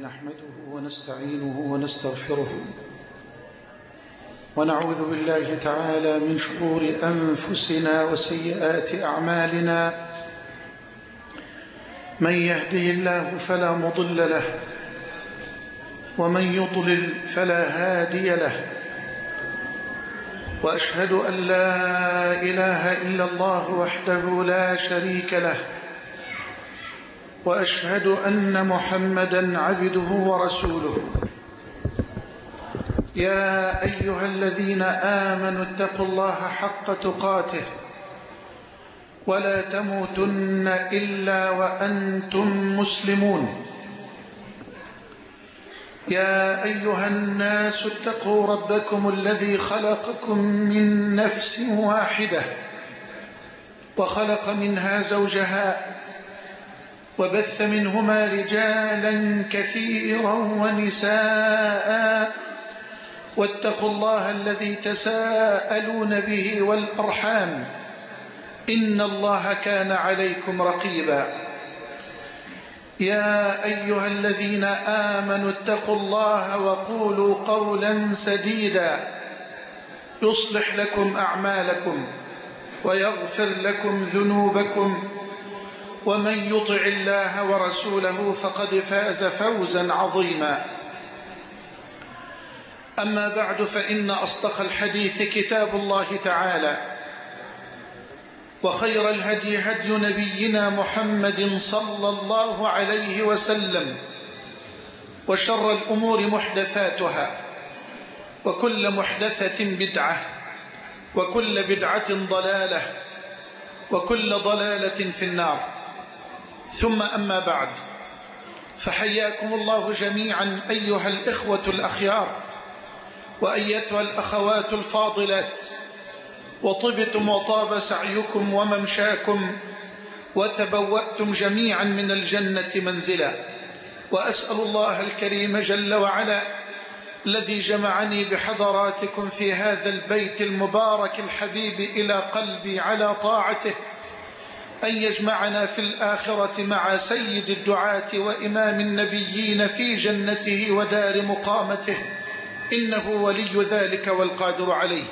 نحمده ونستعينه ونستغفره ونعوذ بالله تعالى من شرور أنفسنا وسيئات أعمالنا. من يهده الله فلا مضل له ومن يضلل فلا هادي له، وأشهد أن لا إله إلا الله وحده لا شريك له، وأشهد أن محمدًا عبده ورسوله. يا أيها الذين آمنوا اتقوا الله حق تقاته ولا تموتن إلا وأنتم مسلمون. يا أيها الناس اتقوا ربكم الذي خلقكم من نفس واحدة وخلق منها زوجها وبث منهما رجالا كثيرا ونساء، واتقوا الله الذي تساءلون به والأرحام إن الله كان عليكم رقيبا. يا أيها الذين آمنوا اتقوا الله وقولوا قولا سديدا يصلح لكم أعمالكم ويغفر لكم ذنوبكم، ومن يطع الله ورسوله فقد فاز فوزا عظيما. أما بعد، فإن أصدق الحديث كتاب الله تعالى، وخير الهدي هدي نبينا محمد صلى الله عليه وسلم، وشر الأمور محدثاتها، وكل محدثة بدعة، وكل بدعة ضلالة، وكل ضلالة في النار. ثم أما بعد، فحياكم الله جميعا أيها الإخوة الأخيار وأيتها الأخوات الفاضلات، وطبتم وطاب سعيكم وممشاكم، وتبوأتم جميعا من الجنة منزلا. وأسأل الله الكريم جل وعلا الذي جمعني بحضراتكم في هذا البيت المبارك الحبيب إلى قلبي على طاعته أن يجمعنا في الآخرة مع سيد الدعاة وإمام النبيين في جنته ودار مقامته، إنه ولي ذلك والقادر عليه.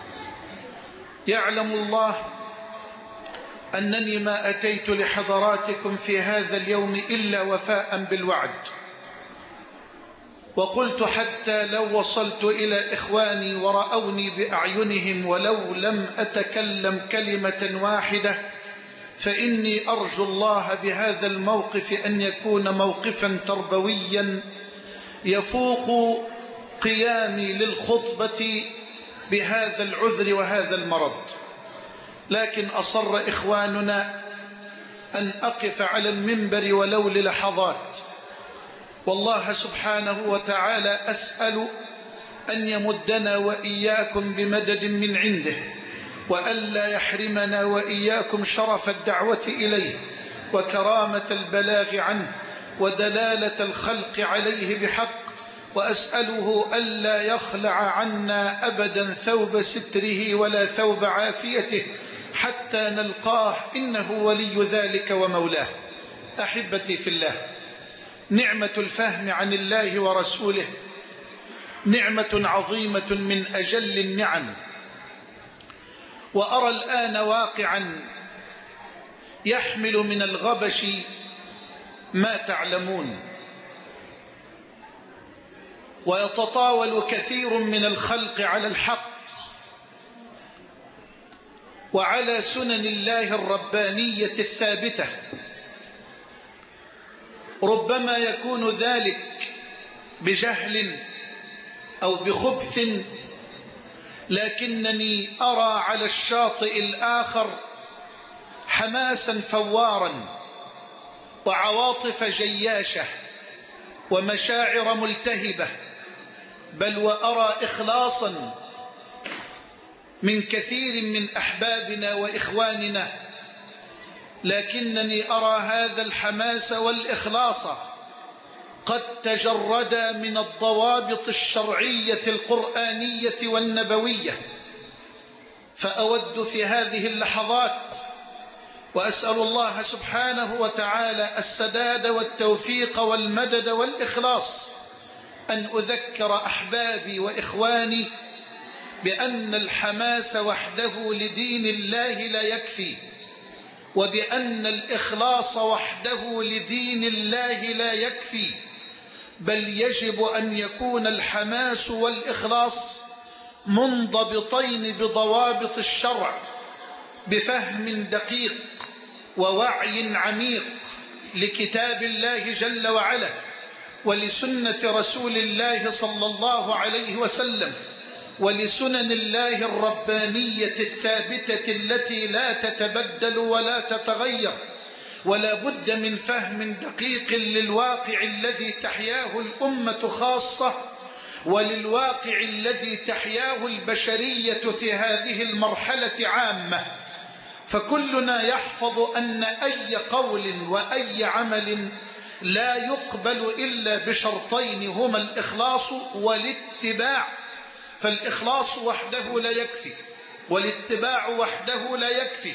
يعلم الله أنني ما أتيت لحضراتكم في هذا اليوم إلا وفاء بالوعد، وقلت حتى لو وصلت إلى إخواني ورأوني بأعينهم ولو لم أتكلم كلمة واحدة، فإني أرجو الله بهذا الموقف أن يكون موقفا تربويا يفوق قيامي للخطبة بهذا العذر وهذا المرض. لكن أصر إخواننا أن أقف على المنبر ولو للحظات، والله سبحانه وتعالى أسأل أن يمدنا وإياكم بمدد من عنده، وألا يحرمنا وإياكم شرف الدعوة إليه وكرامة البلاغ عنه ودلالة الخلق عليه بحق. وأسأله ألا يخلع عنا أبدا ثوب ستره ولا ثوب عافيته حتى نلقاه، إنه ولي ذلك ومولاه. أحبتي في الله، نعمة الفهم عن الله ورسوله نعمة عظيمة من أجل النعم. وأرى الآن واقعا يحمل من الغبش ما تعلمون، ويتطاول كثير من الخلق على الحق وعلى سنن الله الربانية الثابتة. ربما يكون ذلك بجهل أو بخبث، لكنني أرى على الشاطئ الآخر حماسا فوارا وعواطف جياشة ومشاعر ملتهبة، بل وأرى إخلاصا من كثير من أحبابنا وإخواننا. لكنني أرى هذا الحماس والإخلاص قد تجرد من الضوابط الشرعية القرآنية والنبوية. فأود في هذه اللحظات وأسأل الله سبحانه وتعالى السداد والتوفيق والمدد والإخلاص، أن أذكر أحبابي وإخواني بأن الحماس وحده لدين الله لا يكفي، وبأن الإخلاص وحده لدين الله لا يكفي، بل يجب أن يكون الحماس والإخلاص منضبطين بضوابط الشرع، بفهم دقيق ووعي عميق لكتاب الله جل وعلا ولسنة رسول الله صلى الله عليه وسلم ولسنن الله الربانية الثابتة التي لا تتبدل ولا تتغير. ولا بد من فهم دقيق للواقع الذي تحياه الأمة خاصة، وللواقع الذي تحياه البشرية في هذه المرحلة عامة. فكلنا يحفظ أن أي قول وأي عمل لا يقبل إلا بشرطين هما الإخلاص والاتباع. فالإخلاص وحده لا يكفي، والاتباع وحده لا يكفي،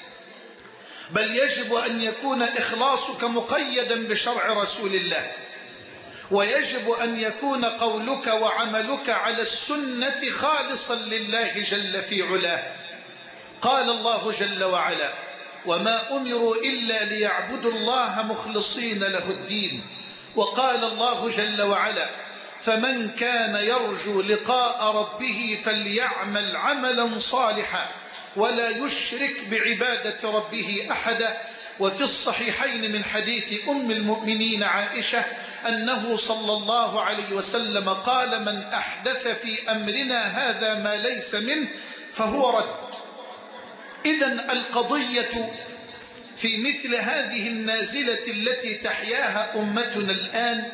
بل يجب أن يكون إخلاصك مقيدا بشرع رسول الله، ويجب أن يكون قولك وعملك على السنة خالصا لله جل في علاه. قال الله جل وعلا: وما أمروا إلا ليعبدوا الله مخلصين له الدين. وقال الله جل وعلا: فمن كان يرجو لقاء ربه فليعمل عملا صالحا ولا يشرك بعبادة ربه أحدا. وفي الصحيحين من حديث أم المؤمنين عائشة أنه صلى الله عليه وسلم قال: من أحدث في أمرنا هذا ما ليس منه فهو رد. إذن القضية في مثل هذه النازلة التي تحياها أمتنا الآن،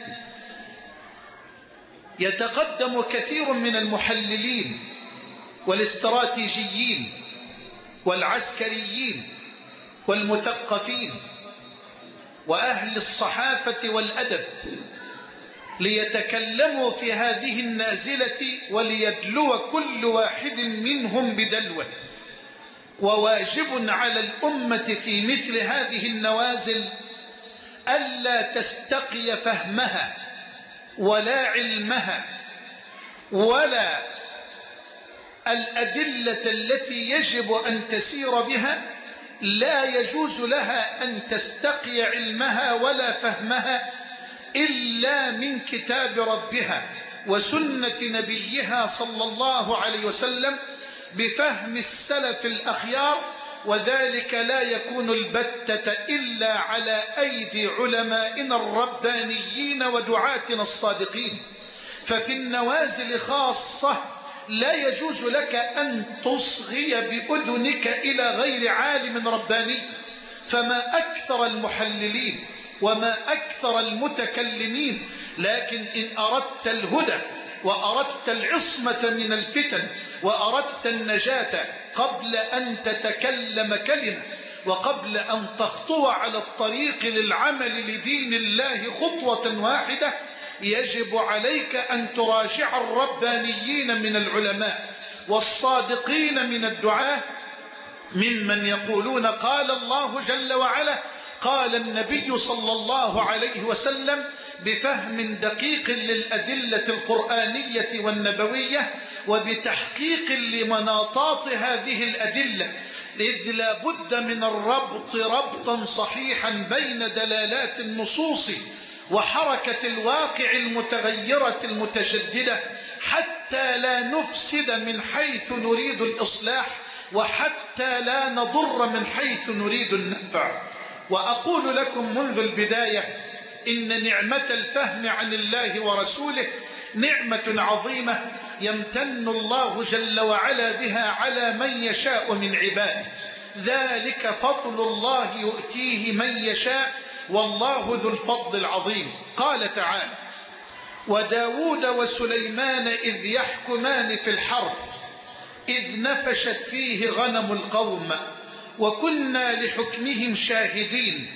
يتقدم كثير من المحللين والاستراتيجيين والعسكريين والمثقفين وأهل الصحافة والأدب ليتكلموا في هذه النازلة وليدلو كل واحد منهم بدلوه. وواجب على الأمة في مثل هذه النوازل ألا تستقي فهمها ولا علمها ولا الأدلة التي يجب أن تسير بها. لا يجوز لها أن تستقي علمها ولا فهمها إلا من كتاب ربها وسنة نبيها صلى الله عليه وسلم بفهم السلف الأخيار، وذلك لا يكون البتة إلا على أيدي علمائنا الربانيين ودعاتنا الصادقين. ففي النوازل خاصة لا يجوز لك أن تصغي بأذنك إلى غير عالم رباني. فما أكثر المحللين وما أكثر المتكلمين، لكن إن أردت الهدى وأردت العصمة من الفتن وأردت النجاة قبل أن تتكلم كلمة وقبل أن تخطو على الطريق للعمل لدين الله خطوة واحدة، يجب عليك أن تراجع الربانيين من العلماء والصادقين من الدعاة، ممن يقولون قال الله جل وعلا، قال النبي صلى الله عليه وسلم، بفهم دقيق للأدلة القرآنية والنبوية وبتحقيق لمناطات هذه الأدلة، إذ لا بد من الربط ربطا صحيحا بين دلالات النصوص وحركة الواقع المتغيرة المتجددة، حتى لا نفسد من حيث نريد الإصلاح وحتى لا نضر من حيث نريد النفع. وأقول لكم منذ البداية إن نعمة الفهم عن الله ورسوله نعمة عظيمة يمتن الله جل وعلا بها على من يشاء من عباده، ذلك فضل الله يؤتيه من يشاء والله ذو الفضل العظيم. قال تعالى: وداود وسليمان إذ يحكمان في الحرث إذ نفشت فيه غنم القوم وكنا لحكمهم شاهدين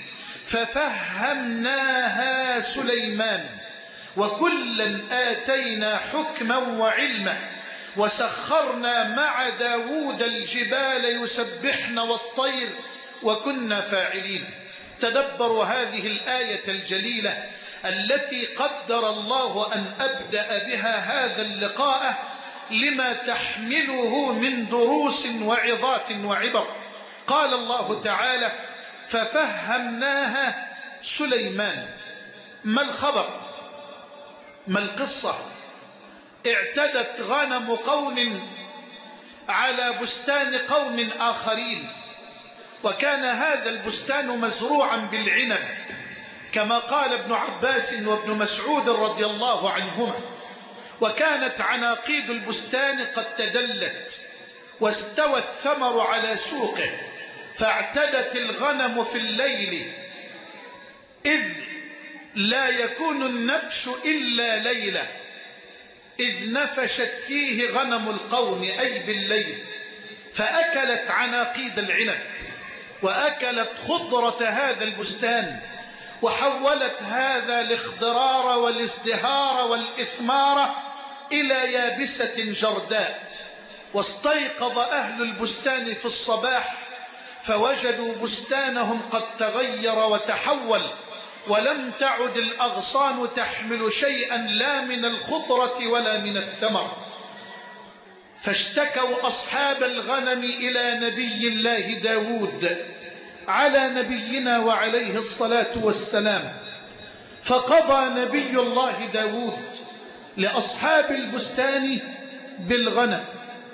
ففهمناها سليمان وكلا آتينا حكما وعلما وسخرنا مع داود الجبال يسبحن والطير وكنا فاعلين. تدبروا هذه الآية الجليلة التي قدر الله أن أبدأ بها هذا اللقاء لما تحمله من دروس وعظات وعبر. قال الله تعالى: ففهمناها سليمان. ما الخبر؟ ما القصة؟ اعتدت غنم قوم على بستان قوم آخرين، وكان هذا البستان مزروعا بالعنب كما قال ابن عباس وابن مسعود رضي الله عنهما، وكانت عناقيد البستان قد تدلت واستوى الثمر على سوقه، فاعتدت الغنم في الليل إذ لا يكون النفش إلا ليلة، إذ نفشت فيه غنم القوم أي بالليل، فأكلت عناقيد العنب وأكلت خضرة هذا البستان، وحولت هذا الاخضرار والازدهار والإثمار إلى يابسة جرداء. واستيقظ أهل البستان في الصباح فوجدوا بستانهم قد تغير وتحول، ولم تعد الأغصان تحمل شيئا لا من الخضرة ولا من الثمر. فاشتكوا أصحاب الغنم إلى نبي الله داود على نبينا وعليه الصلاة والسلام، فقضى نبي الله داود لأصحاب البستان بالغنم،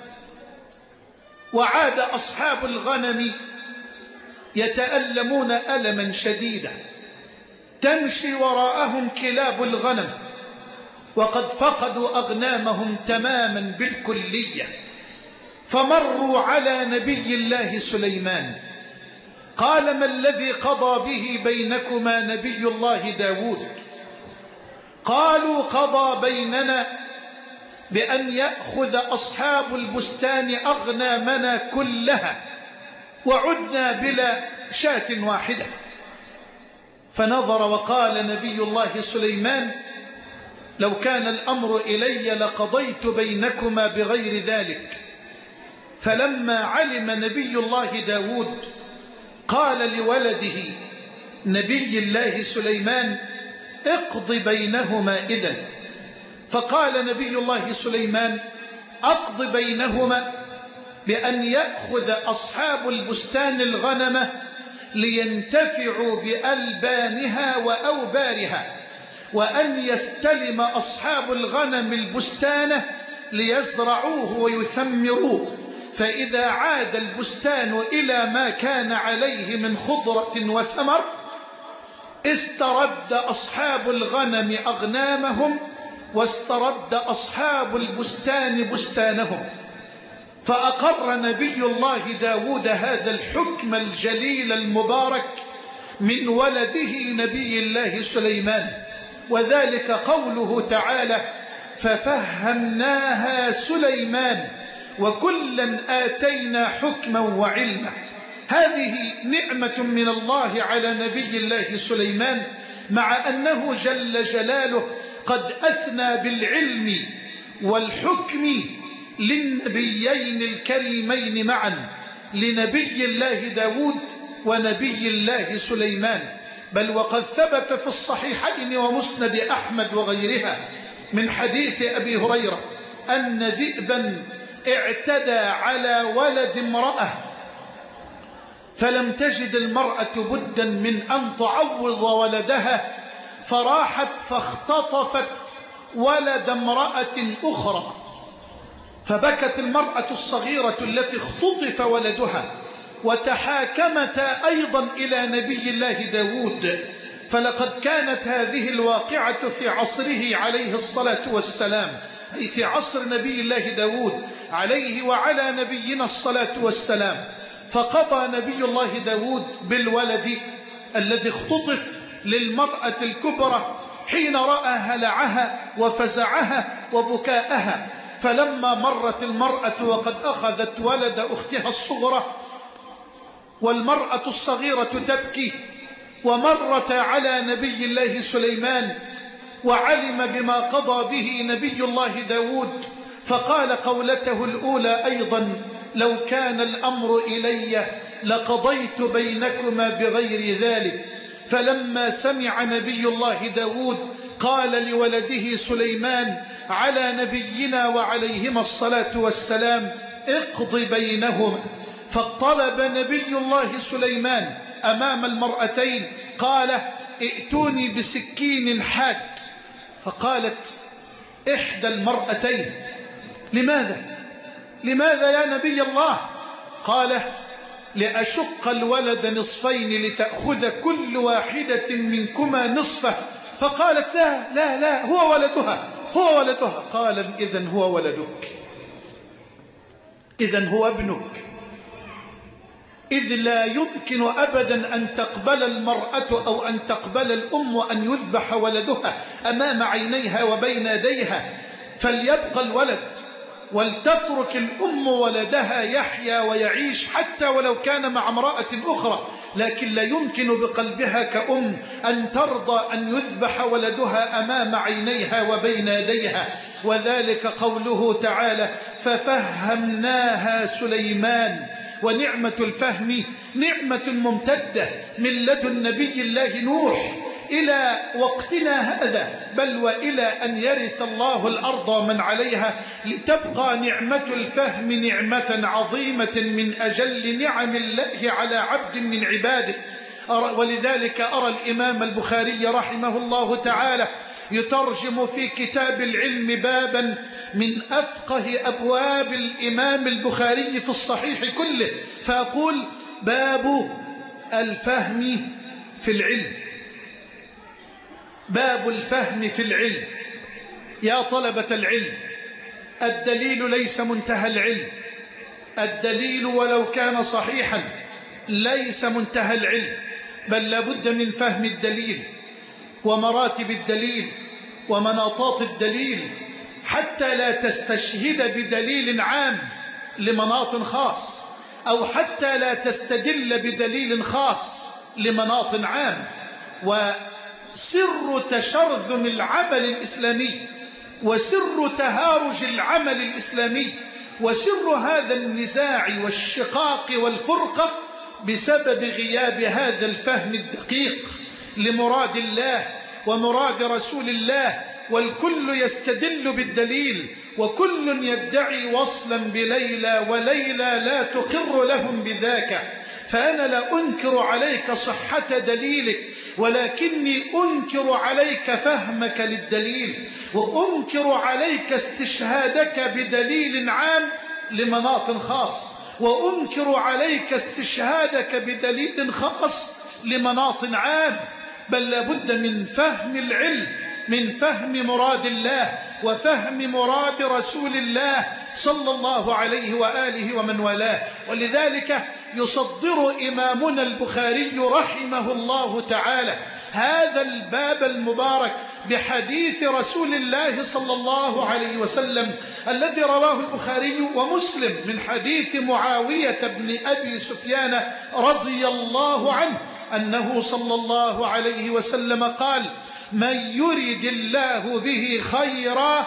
وعاد أصحاب الغنم يتألمون ألما شديدا، تمشي وراءهم كلاب الغنم وقد فقدوا أغنامهم تماما بالكلية. فمروا على نبي الله سليمان، قال: ما الذي قضى به بينكما نبي الله داود؟ قالوا: قضى بيننا بأن يأخذ أصحاب البستان أغنامنا كلها وعدنا بلا شاة واحدة. فنظر وقال نبي الله سليمان: لو كان الأمر إلي لقضيت بينكما بغير ذلك. فلما علم نبي الله داود قال لولده نبي الله سليمان: اقض بينهما إذن. فقال نبي الله سليمان: أقض بينهما بأن يأخذ أصحاب البستان الغنم لينتفعوا بألبانها وأوبارها، وأن يستلم أصحاب الغنم البستان ليزرعوه ويثمروه، فإذا عاد البستان إلى ما كان عليه من خضرة وثمر استرد أصحاب الغنم أغنامهم واسترد أصحاب البستان بستانهم. فأقر نبي الله داود هذا الحكم الجليل المبارك من ولده نبي الله سليمان، وذلك قوله تعالى: ففهمناها سليمان وكلا آتينا حكما وعلما. هذه نعمة من الله على نبي الله سليمان، مع أنه جل جلاله قد أثنى بالعلم والحكم للنبيين الكريمين معا، لنبي الله داود ونبي الله سليمان. بل وقد ثبت في الصحيحين ومسند أحمد وغيرها من حديث أبي هريرة أن ذئبا اعتدى على ولد امرأة، فلم تجد المرأة بدا من أن تعوض ولدها، فراحت فاختطفت ولد امرأة أخرى، فبكت المرأة الصغيرة التي اختطف ولدها، وتحاكمتا أيضا إلى نبي الله داود. فلقد كانت هذه الواقعة في عصره عليه الصلاة والسلام، أي في عصر نبي الله داود عليه وعلى نبينا الصلاة والسلام. فقضى نبي الله داود بالولد الذي اختطف للمرأة الكبرى حين رأى هلعها وفزعها وبكاءها. فلما مرت المرأة وقد أخذت ولد أختها الصغرى والمرأة الصغيرة تبكي، ومرت على نبي الله سليمان وعلم بما قضى به نبي الله داود، فقال قولته الأولى أيضا: لو كان الأمر إلي لقضيت بينكما بغير ذلك. فلما سمع نبي الله داود قال لولده سليمان على نبينا وعليهما الصلاة والسلام اقض بينهما. فطلب نبي الله سليمان أمام المرأتين قال ائتوني بسكين حاد. فقالت إحدى المرأتين لماذا يا نبي الله؟ قال لأشق الولد نصفين لتأخذ كل واحدة منكما نصفه. فقالت لا هو ولدها. قال إذن هو ولدك، إذن هو ابنك. إذ لا يمكن أبدا أن تقبل المرأة أو أن تقبل الأم أن يذبح ولدها أمام عينيها وبين يديها، فليبقى الولد ولتترك الأم ولدها يحيا ويعيش حتى ولو كان مع امرأة أخرى، لكن لا يمكن بقلبها كأم أن ترضى أن يذبح ولدها أمام عينيها وبين يديها. وذلك قوله تعالى ففهمناها سليمان. ونعمة الفهم نعمة ممتدة من لدن نبي الله نوح إلى وقتنا هذا، بل وإلى أن يرث الله الأرض ومن عليها، لتبقى نعمة الفهم نعمة عظيمة من أجل نعم الله على عبد من عباده. ولذلك أرى الإمام البخاري رحمه الله تعالى يترجم في كتاب العلم بابا من أفقه أبواب الإمام البخاري في الصحيح كله، فأقول باب الفهم في العلم. باب الفهم في العلم. يا طلبة العلم، الدليل ليس منتهى العلم. الدليل ولو كان صحيحا ليس منتهى العلم، بل لابد من فهم الدليل ومراتب الدليل ومناطات الدليل، حتى لا تستشهد بدليل عام لمناط خاص، أو حتى لا تستدل بدليل خاص لمناط عام. وسر تشرذم العمل الإسلامي وسر تهارج العمل الإسلامي وسر هذا النزاع والشقاق والفرقة بسبب غياب هذا الفهم الدقيق لمراد الله ومراد رسول الله. والكل يستدل بالدليل، وكل يدعي وصلا بليلى، وليلى لا تقر لهم بذاك. فأنا لا أنكر عليك صحة دليلك، ولكني أنكر عليك فهمك للدليل، وأنكر عليك استشهادك بدليل عام لمناط خاص، وأنكر عليك استشهادك بدليل خاص لمناط عام. بل لابد من فهم العلم، من فهم مراد الله وفهم مراد رسول الله صلى الله عليه وآله ومن والاه. ولذلك يصدر إمامنا البخاري رحمه الله تعالى هذا الباب المبارك بحديث رسول الله صلى الله عليه وسلم الذي رواه البخاري ومسلم من حديث معاوية بن أبي سفيان رضي الله عنه أنه صلى الله عليه وسلم قال من يرد الله به خيرا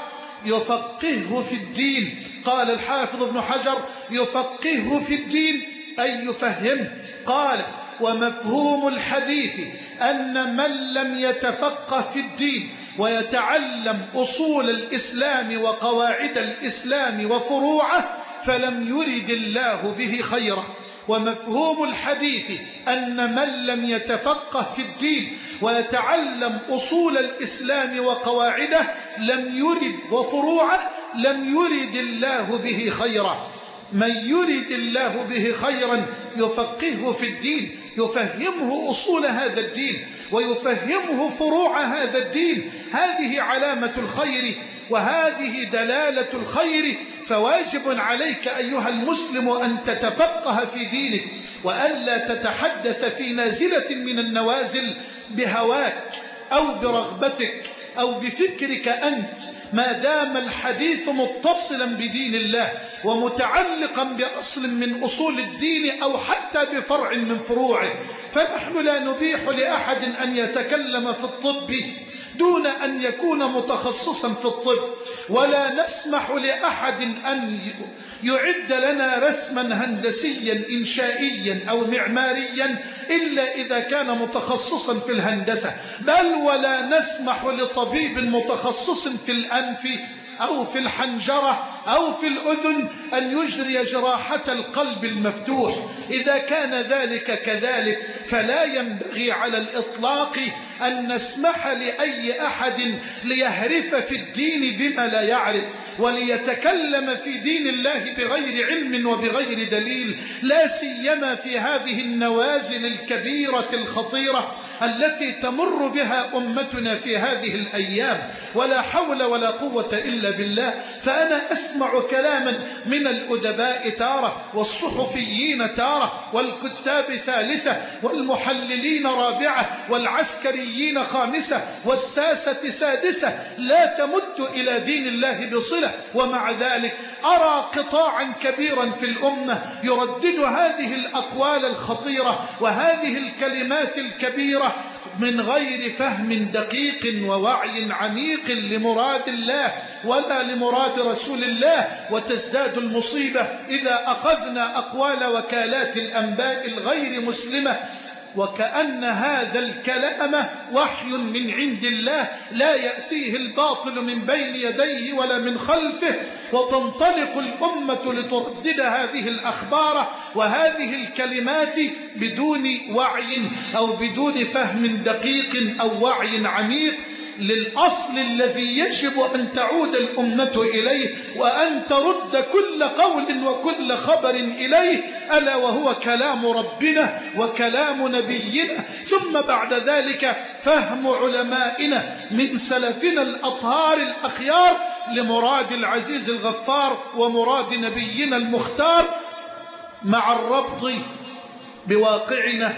يفقهه في الدين. قال الحافظ ابن حجر يفقهه في الدين أي يفهمه. قال ومفهوم الحديث أن من لم يتفقه في الدين ويتعلم أصول الإسلام وقواعد الإسلام وفروعه فلم يرد الله به خيرا. ومفهوم الحديث أن من لم يتفقه في الدين ويتعلم أصول الإسلام وقواعده لم يرد وفروعه لم يرد الله به خيرا. من يرد الله به خيرا يفقهه في الدين، يفهمه أصول هذا الدين ويفهمه فروع هذا الدين. هذه علامة الخير وهذه دلالة الخير. فواجب عليك أيها المسلم أن تتفقه في دينك، وألا تتحدث في نازلة من النوازل بهواك أو برغبتك أو بفكرك أنت، ما دام الحديث متصلا بدين الله ومتعلقا بأصل من أصول الدين أو حتى بفرع من فروعه. فنحن لا نبيح لأحد أن يتكلم في الطب دون أن يكون متخصصا في الطب، ولا نسمح لأحد أن يعد لنا رسما هندسيا إنشائيا أو معماريا إلا إذا كان متخصصا في الهندسة، بل ولا نسمح لطبيب متخصص في الأنف أو في الحنجرة أو في الأذن أن يجري جراحة القلب المفتوح. إذا كان ذلك كذلك فلا ينبغي على الإطلاق أن نسمح لأي أحد ليهرف في الدين بما لا يعرف وليتكلم في دين الله بغير علم وبغير دليل، لا سيما في هذه النوازل الكبيرة الخطيرة التي تمر بها أمتنا في هذه الأيام، ولا حول ولا قوة إلا بالله. فأنا أسمع كلاما من الأدباء تارة، والصحفيين تارة، والكتاب ثالثة، والمحللين رابعة، والعسكريين خامسة، والساسة سادسة، لا تمت إلى دين الله بصلة، ومع ذلك أرى قطاعا كبيرا في الأمة يردد هذه الأقوال الخطيرة وهذه الكلمات الكبيرة من غير فهم دقيق ووعي عميق لمراد الله ولا لمراد رسول الله. وتزداد المصيبة إذا أخذنا أقوال وكالات الأنباء الغير مسلمة وكأن هذا الكلام وحي من عند الله لا يأتيه الباطل من بين يديه ولا من خلفه، وتنطلق الأمة لتردد هذه الأخبار وهذه الكلمات بدون وعي أو بدون فهم دقيق أو وعي عميق للأصل الذي يجب أن تعود الأمة إليه وأن ترد كل قول وكل خبر إليه، ألا وهو كلام ربنا وكلام نبينا، ثم بعد ذلك فهم علمائنا من سلفنا الأطهار الأخيار لمراد العزيز الغفار ومراد نبينا المختار، مع الربط بواقعنا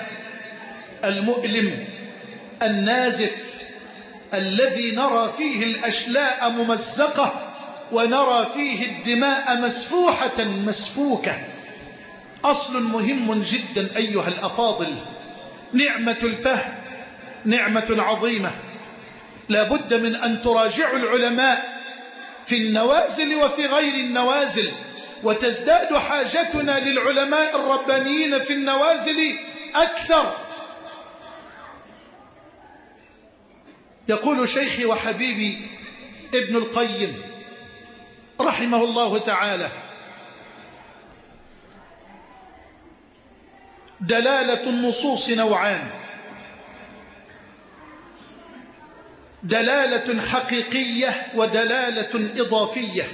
المؤلم النازف الذي نرى فيه الأشلاء ممزقة ونرى فيه الدماء مسفوحة مسفوكة. أصل مهم جدا أيها الأفاضل، نعمة الفهم نعمة عظيمة، لا بد من أن تراجعوا العلماء في النوازل وفي غير النوازل، وتزداد حاجتنا للعلماء الربانيين في النوازل أكثر. يقول شيخي وحبيبي ابن القيم رحمه الله تعالى: دلالة النصوص نوعان: دلالة حقيقية ودلالة إضافية.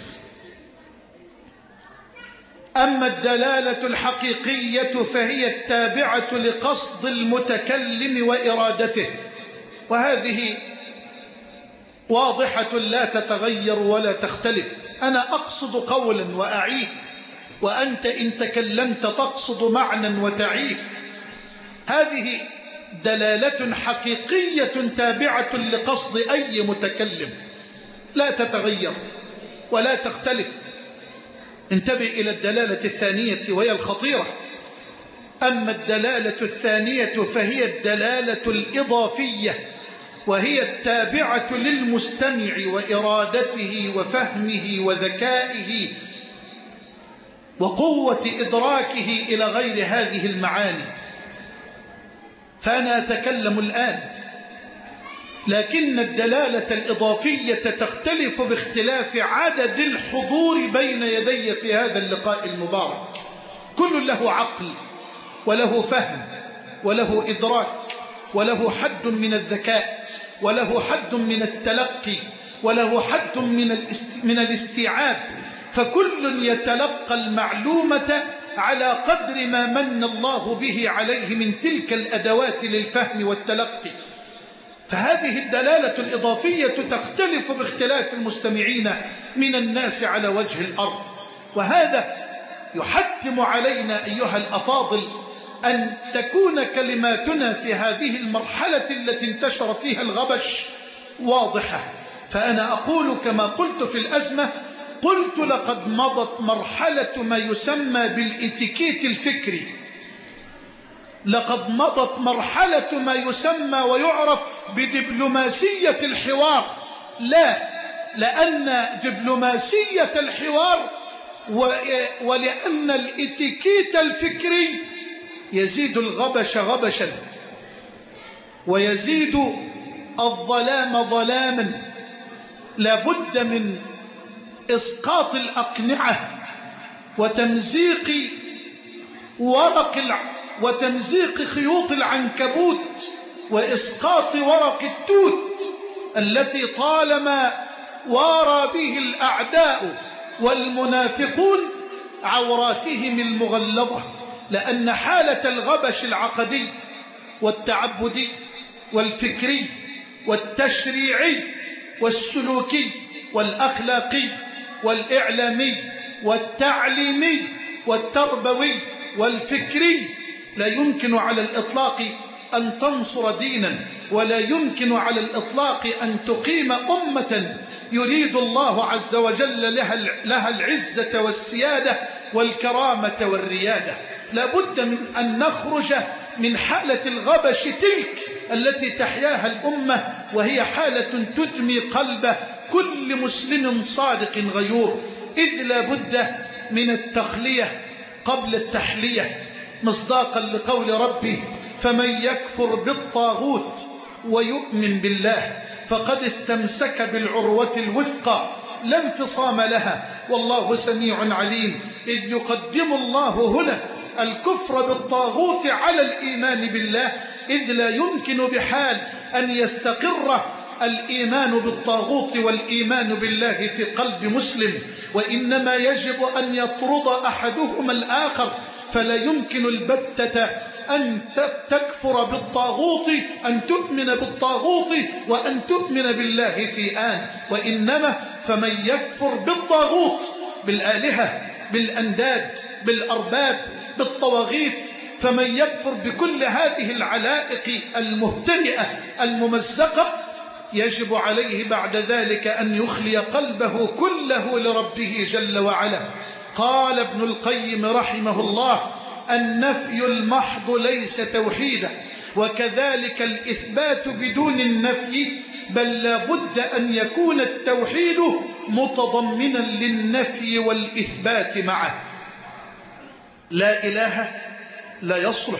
أما الدلالة الحقيقية فهي التابعة لقصد المتكلم وإرادته، وهذه واضحة لا تتغير ولا تختلف. أنا أقصد قولا وأعيه، وأنت إن تكلمت تقصد معنى وتعيه. هذه دلالة حقيقية تابعة لقصد أي متكلم، لا تتغير ولا تختلف. انتبه إلى الدلالة الثانية وهي الخطيرة. أما الدلالة الثانية فهي الدلالة الإضافية، وهي التابعة للمستمع وإرادته وفهمه وذكائه وقوة إدراكه إلى غير هذه المعاني. فأنا أتكلم الآن، لكن الدلالة الإضافية تختلف باختلاف عدد الحضور بين يدي في هذا اللقاء المبارك. كل له عقل وله فهم وله إدراك وله حد من الذكاء وله حد من التلقي وله حد من الاستيعاب، فكل يتلقى المعلومة على قدر ما من الله به عليه من تلك الأدوات للفهم والتلقي. فهذه الدلالة الإضافية تختلف باختلاف المستمعين من الناس على وجه الأرض، وهذا يحتم علينا أيها الأفاضل أن تكون كلماتنا في هذه المرحلة التي انتشر فيها الغبش واضحة. فأنا أقول كما قلت في الأزمة، قلت لقد مضت مرحلة ما يسمى بالإتيكيت الفكري، لقد مضت مرحلة ما يسمى ويعرف بدبلوماسية الحوار. لا، لأن دبلوماسية الحوار ولأن الاتيكيت الفكري يزيد الغبش غبشا ويزيد الظلام ظلاما. لابد من إسقاط الأقنعة وتمزيق وتمزيق خيوط العنكبوت وإسقاط ورق التوت التي طالما وارى به الأعداء والمنافقون عوراتهم المغلظة. لأن حالة الغبش العقدي والتعبدي والفكري والتشريعي والسلوكي والأخلاقي والإعلامي والتعليمي والتربوي والفكري لا يمكن على الإطلاق أن تنصر دينا، ولا يمكن على الإطلاق أن تقيم أمة يريد الله عز وجل لها العزة والسيادة والكرامة والريادة. لا بد من أن نخرج من حالة الغبش تلك التي تحياها الأمة، وهي حالة تدمي قلب كل مسلم صادق غيور، إذ لا بد من التخلية قبل التحلية، مصداقا لقول ربي: فمن يكفر بالطاغوت ويؤمن بالله فقد استمسك بالعروة الوثقى لا انفصام لها والله سميع عليم. إذ يقدم الله هنا الكفر بالطاغوت على الإيمان بالله، إذ لا يمكن بحال أن يستقر الإيمان بالطاغوت والإيمان بالله في قلب مسلم، وإنما يجب أن يطرد أحدهما الآخر. فلا يمكن البتة أن تكفر بالطاغوت، أن تؤمن بالطاغوت وأن تؤمن بالله في آن، وإنما فمن يكفر بالطاغوت، بالآلهة، بالأنداد، بالأرباب، بالطواغيت، فمن يكفر بكل هذه العلائق المهترئة الممزقة يجب عليه بعد ذلك أن يخلي قلبه كله لربه جل وعلا. قال ابن القيم رحمه الله: النفي المحض ليس توحيدا، وكذلك الإثبات بدون النفي، بل لا بد أن يكون التوحيد متضمنا للنفي والإثبات معه. لا إله لا يصلح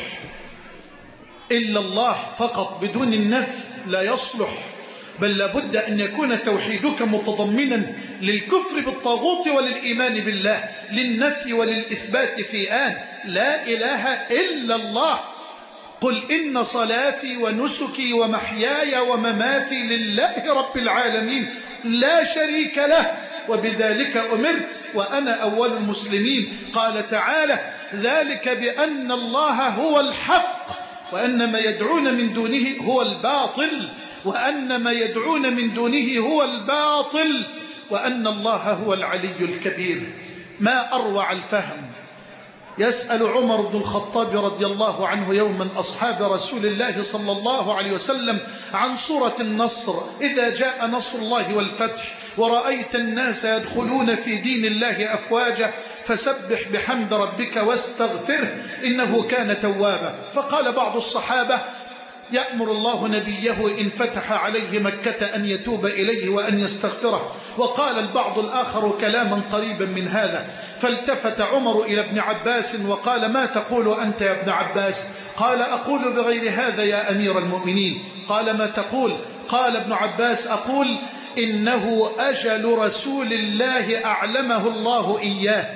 إلا الله فقط بدون النفي لا يصلح، بل لابد أن يكون توحيدك متضمنا للكفر بالطاغوت وللإيمان بالله، للنفي وللإثبات في آن. لا إله إلا الله. قل إن صلاتي ونسكي ومحياي ومماتي لله رب العالمين لا شريك له وبذلك أمرت وأنا أول المسلمين. قال تعالى: ذلك بأن الله هو الحق وأن ما يدعون من دونه هو الباطل، وأن ما يدعون من دونه هو الباطل، وأن الله هو العلي الكبير. ما أروع الفهم. يسأل عمر بن الخطاب رضي الله عنه يوما أصحاب رسول الله صلى الله عليه وسلم عن سورة النصر: إذا جاء نصر الله والفتح ورأيت الناس يدخلون في دين الله أفواجا فسبح بحمد ربك واستغفره إنه كان توابا. فقال بعض الصحابة: يأمر الله نبيه إن فتح عليه مكة أن يتوب إليه وأن يستغفره. وقال البعض الآخر كلاما قريبا من هذا. فالتفت عمر إلى ابن عباس وقال: ما تقول أنت يا ابن عباس؟ قال: أقول بغير هذا يا أمير المؤمنين. قال: ما تقول؟ قال ابن عباس: أقول إنه أجل رسول الله أعلمه الله إياه،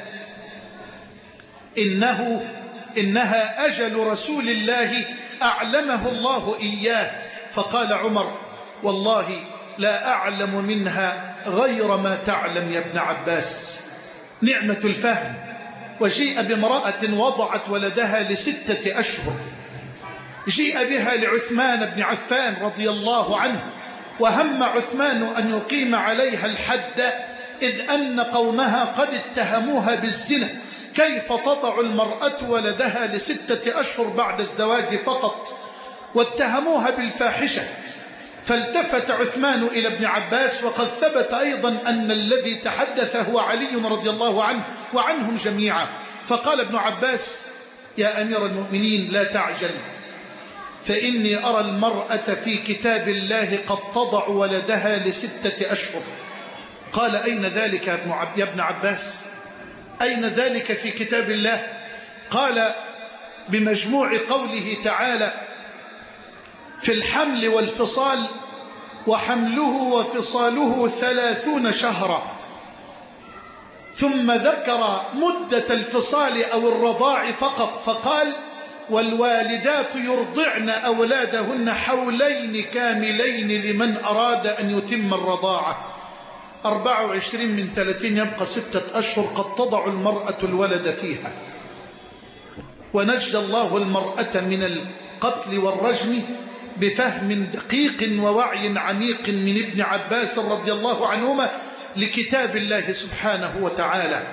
إنها أجل رسول الله أعلمه الله إياه. فقال عمر: والله لا أعلم منها غير ما تعلم يا ابن عباس. نعمة الفهم. وجيء بامرأة وضعت ولدها ل6 أشهر، جيء بها لعثمان بن عفان رضي الله عنه، وهم عثمان أن يقيم عليها الحد، إذ أن قومها قد اتهموها بالزنا. كيف تضع المرأة ولدها ل6 أشهر بعد الزواج فقط؟ واتهموها بالفاحشة. فالتفت عثمان إلى ابن عباس، وقد ثبت أيضا أن الذي تحدث هو علي رضي الله عنه وعنهم جميعا. فقال ابن عباس: يا أمير المؤمنين لا تعجل، فإني أرى المرأة في كتاب الله قد تضع ولدها ل6 أشهر. قال: أين ذلك يا ابن عباس؟ أين ذلك في كتاب الله؟ قال بمجموع قوله تعالى في الحمل والفصال: وحمله وفصاله 30 شهرا. ثم ذكر مدة الفصال أو الرضاع فقط فقال: والوالدات يرضعن أولادهن حولين كاملين لمن أراد أن يتم الرضاعة. 24 من 30 يبقى 6 أشهر قد تضع المرأة الولد فيها. ونجى الله المرأة من القتل والرجم بفهم دقيق ووعي عميق من ابن عباس رضي الله عنهما لكتاب الله سبحانه وتعالى.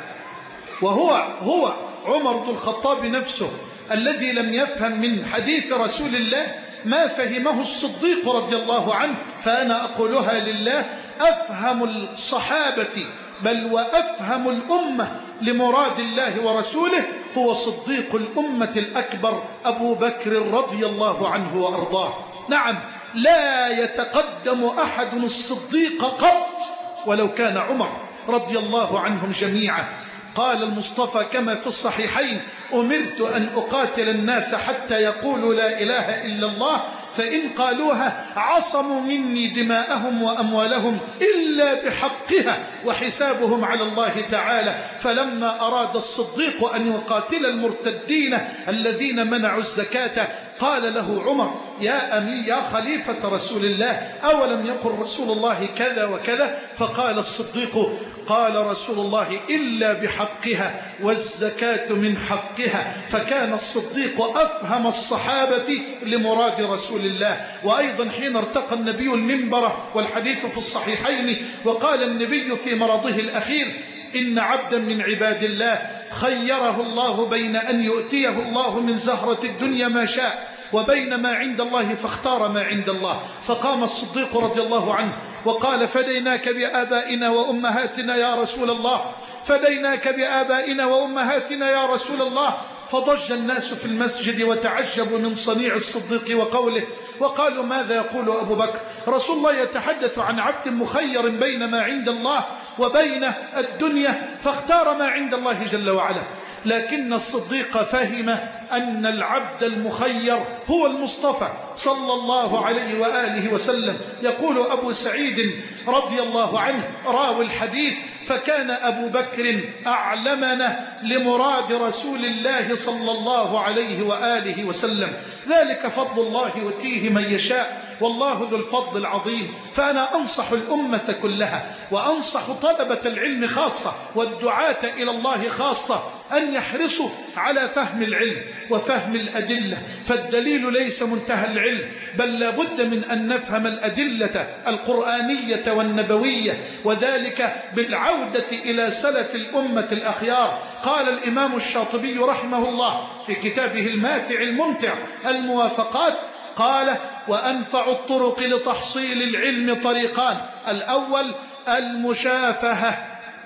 وهو عمر بن الخطاب نفسه الذي لم يفهم من حديث رسول الله ما فهمه الصديق رضي الله عنه. فأنا أقولها لله: أفهم الصحابة بل وأفهم الأمة لمراد الله ورسوله هو صديق الأمة الأكبر أبو بكر رضي الله عنه وأرضاه. نعم، لا يتقدم أحد الصديق قط ولو كان عمر رضي الله عنهم جميعا. قال المصطفى كما في الصحيحين: أمرت أن أقاتل الناس حتى يقولوا لا إله إلا الله، فإن قالوها عصموا مني دماءهم وأموالهم إلا بحقها وحسابهم على الله تعالى. فلما أراد الصديق أن يقاتل المرتدين الذين منعوا الزكاة قال له عمر: يا أمي يا خليفة رسول الله، أولم يقل رسول الله كذا وكذا؟ فقال الصديق: قال رسول الله إلا بحقها والزكاة من حقها. فكان الصديق أفهم الصحابة لمراد رسول الله. وأيضا حين ارتقى النبي المنبر والحديث في الصحيحين وقال النبي في مرضه الأخير: إن عبدا من عباد الله خيره الله بين أن يؤتيه الله من زهرة الدنيا ما شاء وبين ما عند الله فاختار ما عند الله. فقام الصديق رضي الله عنه وقال: فديناك بآبائنا وأمهاتنا يا رسول الله، فديناك بآبائنا وأمهاتنا يا رسول الله. فضج الناس في المسجد وتعجبوا من صنيع الصديق وقوله، وقالوا: ماذا يقول أبو بكر؟ رسول الله يتحدث عن عبد مخير بين ما عند الله وبين الدنيا فاختار ما عند الله جل وعلا. لكن الصديق فهم أن العبد المخير هو المصطفى صلى الله عليه وآله وسلم. يقول أبو سعيد رضي الله عنه راوي الحديث: فكان أبو بكر أعلمنا لمراد رسول الله صلى الله عليه وآله وسلم. ذلك فضل الله يؤتيه من يشاء والله ذو الفضل العظيم. فأنا أنصح الأمة كلها وأنصح طلبة العلم خاصة والدعاة إلى الله خاصة أن يحرصوا على فهم العلم وفهم الأدلة. فالدليل ليس منتهى العلم، بل لابد من أن نفهم الأدلة القرآنية والنبوية، وذلك بالعودة إلى سلف الأمة الأخيار. قال الإمام الشاطبي رحمه الله في كتابه الماتع الممتع الموافقات: قال: وأنفع الطرق لتحصيل العلم طريقان: الأول المشافهة.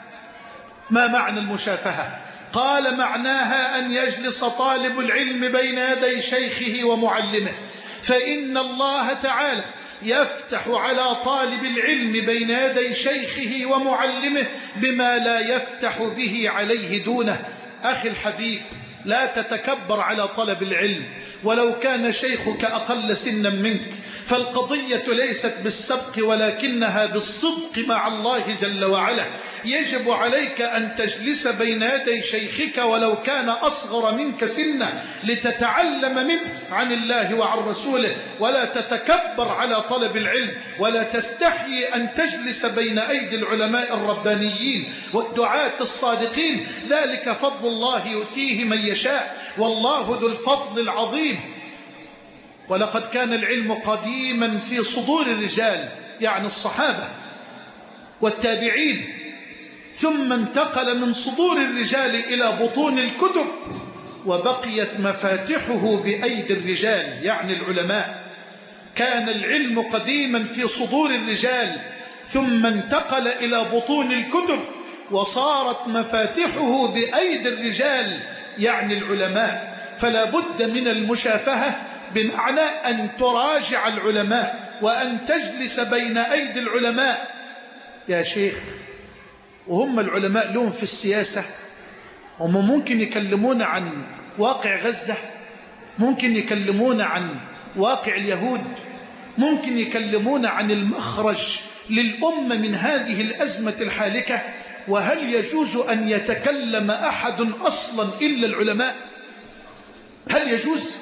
ما معنى المشافهة؟ قال: معناها أن يجلس طالب العلم بين يدي شيخه ومعلمه، فإن الله تعالى يفتح على طالب العلم بين يدي شيخه ومعلمه بما لا يفتح به عليه دونه. أخي الحبيب، لا تتكبر على طلب العلم ولو كان شيخك أقل سنا منك، فالقضية ليست بالسبق ولكنها بالصدق مع الله جل وعلا. يجب عليك أن تجلس بين يدي شيخك ولو كان أصغر منك سنا لتتعلم منه عن الله وعن رسوله، ولا تتكبر على طلب العلم، ولا تستحي أن تجلس بين أيدي العلماء الربانيين والدعاة الصادقين. ذلك فضل الله يؤتيه من يشاء والله ذو الفضل العظيم. ولقد كان العلم قديما في صدور الرجال، يعني الصحابة والتابعين، ثم انتقل من صدور الرجال إلى بطون الكتب، وبقيت مفاتحه بأيدي الرجال يعني العلماء. كان العلم قديما في صدور الرجال ثم انتقل إلى بطون الكتب، وصارت مفاتحه بأيدي الرجال يعني العلماء. فلا بد من المشافهة، بمعنى أن تراجع العلماء وأن تجلس بين أيدي العلماء. يا شيخ، وهم العلماء لهم في السياسة هم ممكن يكلمون عن واقع غزة، ممكن يكلمون عن واقع اليهود، ممكن يكلمون عن المخرج للأمة من هذه الأزمة الحالكة. وهل يجوز أن يتكلم أحد أصلا إلا العلماء؟ هل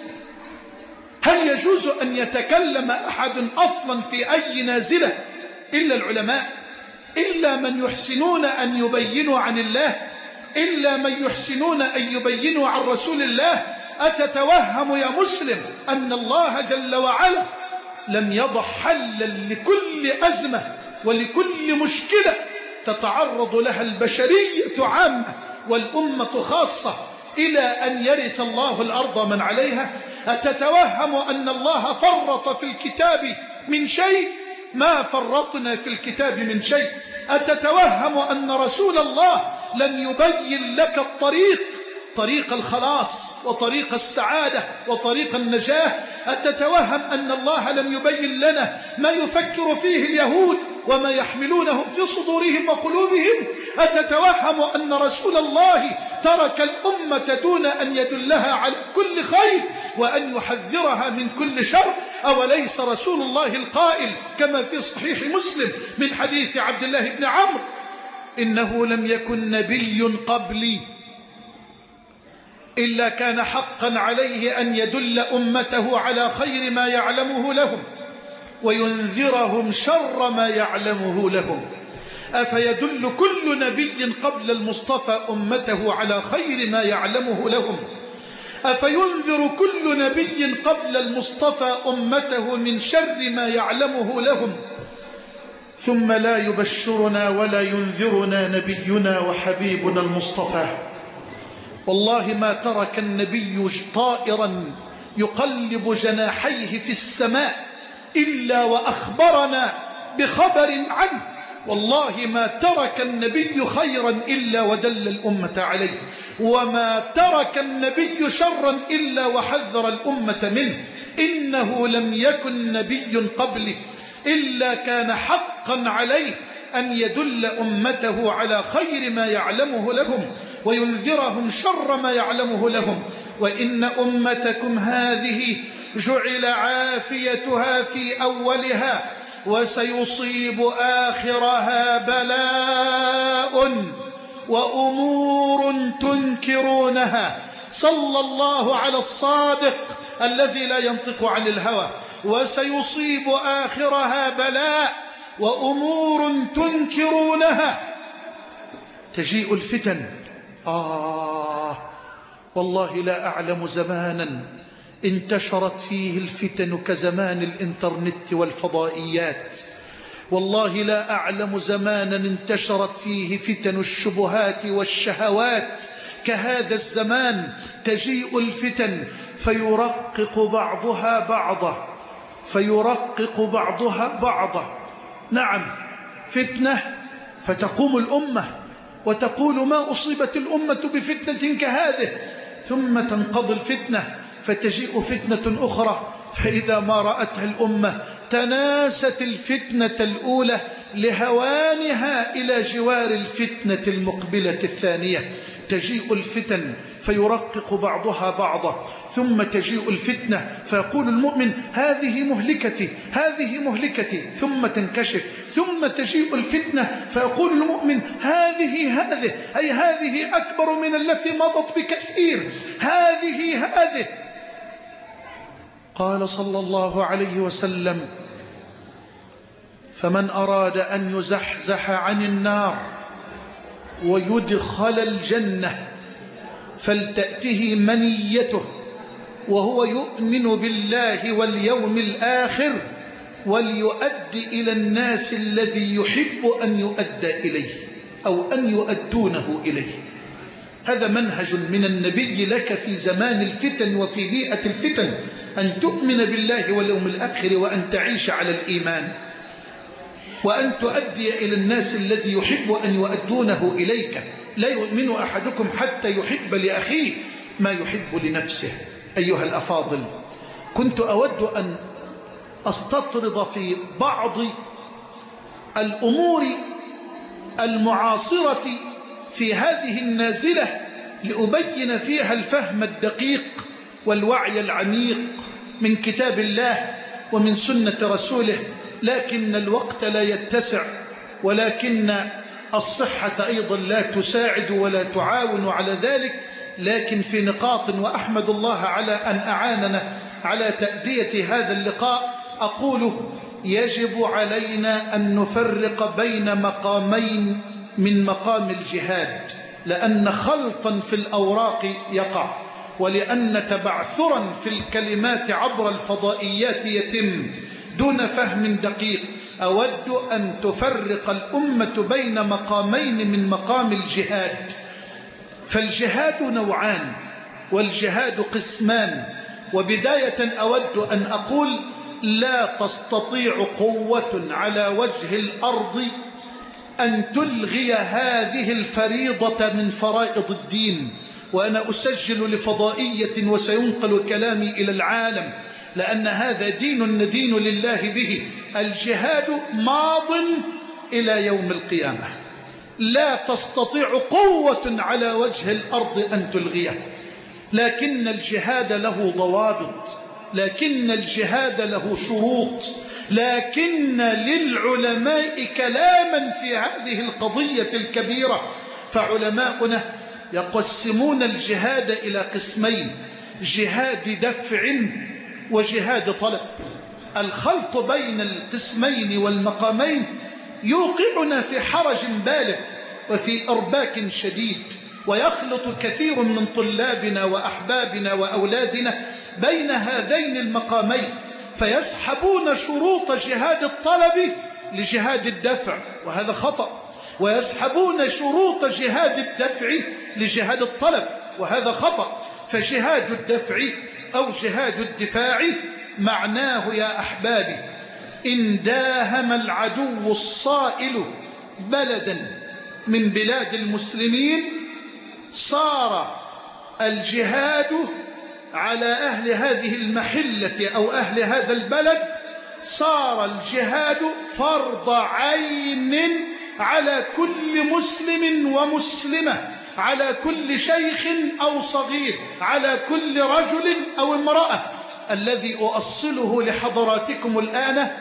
يجوز أن يتكلم أحد أصلا في أي نازلة إلا العلماء؟ إلا من يحسنون أن يبينوا عن الله، إلا من يحسنون أن يبينوا عن رسول الله. أتتوهم يا مسلم أن الله جل وعلا لم يضع حلا لكل أزمة ولكل مشكلة تتعرض لها البشرية عامة والأمة خاصة إلى أن يرث الله الأرض من عليها؟ أتتوهم أن الله فرط في الكتاب من شيء؟ ما فرطنا في الكتاب من شيء. أتتوهم أن رسول الله لم يبين لك طريق الخلاص وطريق السعادة وطريق النجاة؟ أتتوهم أن الله لم يبين لنا ما يفكر فيه اليهود وما يحملونه في صدورهم وقلوبهم؟ أتتوهم أن رسول الله ترك الأمة دون أن يدلها على كل خير وأن يحذرها من كل شر؟ أوليس رسول الله القائل كما في صحيح مسلم من حديث عبد الله بن عمرو: إنه لم يكن نبي قبلي إلا كان حقا عليه أن يدل أمته على خير ما يعلمه لهم وينذرهم شر ما يعلمه لهم. أفيدل كل نبي قبل المصطفى أمته على خير ما يعلمه لهم؟ أفينذر كل نبي قبل المصطفى أمته من شر ما يعلمه لهم؟ ثم لا يبشرنا ولا ينذرنا نبينا وحبيبنا المصطفى. والله ما ترك النبي طائرا يقلب جناحيه في السماء إلا وأخبرنا بخبر عنه. والله ما ترك النبي خيرا إلا ودل الأمة عليه، وما ترك النبي شرا إلا وحذر الأمة منه. إنه لم يكن نبي قبله إلا كان حقا عليه أن يدل أمته على خير ما يعلمه لهم وينذرهم شر ما يعلمه لهم. وإن أمتكم هذه جعل عافيتها في أولها وسيصيب آخرها بلاء وأمور تنكرونها. صلى الله على الصادق الذي لا ينطق عن الهوى. وسيصيب آخرها بلاء وأمور تنكرونها. تجيء الفتن. والله لا أعلم زمانا انتشرت فيه الفتن كزمان الإنترنت والفضائيات. والله لا أعلم زمانا انتشرت فيه فتن الشبهات والشهوات كهذا الزمان. تجيء الفتن فيرقق بعضها بعضا. نعم، فتنة فتقوم الأمة وتقول ما أصيبت الأمة بفتنة كهذه، ثم تنقضي الفتنة فتجيء فتنة أخرى، فإذا ما رأتها الأمة تناست الفتنة الأولى لهوانها إلى جوار الفتنة المقبلة الثانية. تجيء الفتن فيرقق بعضها بعضا، ثم تجيء الفتنة فيقول المؤمن هذه مهلكتي، ثم تنكشف. ثم تجيء الفتنة فيقول المؤمن هذه أكبر من التي مضت بكثير، هذه. قال صلى الله عليه وسلم: فمن أراد أن يزحزح عن النار ويدخل الجنة فلتأته منيته وهو يؤمن بالله واليوم الآخر وليؤدي إلى الناس الذي يحب أن يؤدى إليه أو أن يؤدونه إليه. هذا منهج من النبي لك في زمان الفتن وفي بيئة الفتن، أن تؤمن بالله واليوم الآخر وأن تعيش على الإيمان وأن تؤدي إلى الناس الذي يحب أن يؤدونه إليك. لا يؤمن أحدكم حتى يحب لأخيه ما يحب لنفسه. أيها الأفاضل، كنت أود أن أستطرد في بعض الأمور المعاصرة في هذه النازلة لأبين فيها الفهم الدقيق والوعي العميق من كتاب الله ومن سنة رسوله، لكن الوقت لا يتسع، ولكن الصحة أيضا لا تساعد ولا تعاون على ذلك، لكن في نقاط، وأحمد الله على أن أعاننا على تأدية هذا اللقاء. أقول يجب علينا أن نفرق بين مقامين من مقام الجهاد، لأن خلطا في الأوراق يقع، ولأن تبعثرا في الكلمات عبر الفضائيات يتم دون فهم دقيق. أود أن تفرق الأمة بين مقامين من مقام الجهاد. فالجهاد نوعان، والجهاد قسمان. وبداية أود أن أقول لا تستطيع قوة على وجه الأرض أن تلغي هذه الفريضة من فرائض الدين. وأنا أسجل لفضائية وسينقل كلامي إلى العالم، لأن هذا دين ندين لله به. الجهاد ماض إلى يوم القيامة، لا تستطيع قوة على وجه الأرض أن تلغيه، لكن الجهاد له ضوابط، لكن الجهاد له شروط، لكن للعلماء كلاما في هذه القضية الكبيرة. فعلماؤنا يقسمون الجهاد إلى قسمين: جهاد دفع وجهاد طلب. الخلط بين القسمين والمقامين يوقعنا في حرج بالغ وفي إرباك شديد، ويخلط كثير من طلابنا وأحبابنا وأولادنا بين هذين المقامين، فيسحبون شروط جهاد الطلب لجهاد الدفع، وهذا خطأ، ويسحبون شروط جهاد الدفع لجهاد الطلب، وهذا خطأ. فجهاد الدفع أو جهاد الدفاع معناه يا أحبابي إن داهم العدو الصائل بلدا من بلاد المسلمين صار الجهاد على أهل هذه المحلة أو أهل هذا البلد، صار الجهاد فرض عين على كل مسلم ومسلمة، على كل شيخ أو صغير، على كل رجل أو امرأة. الذي أؤصله لحضراتكم الآن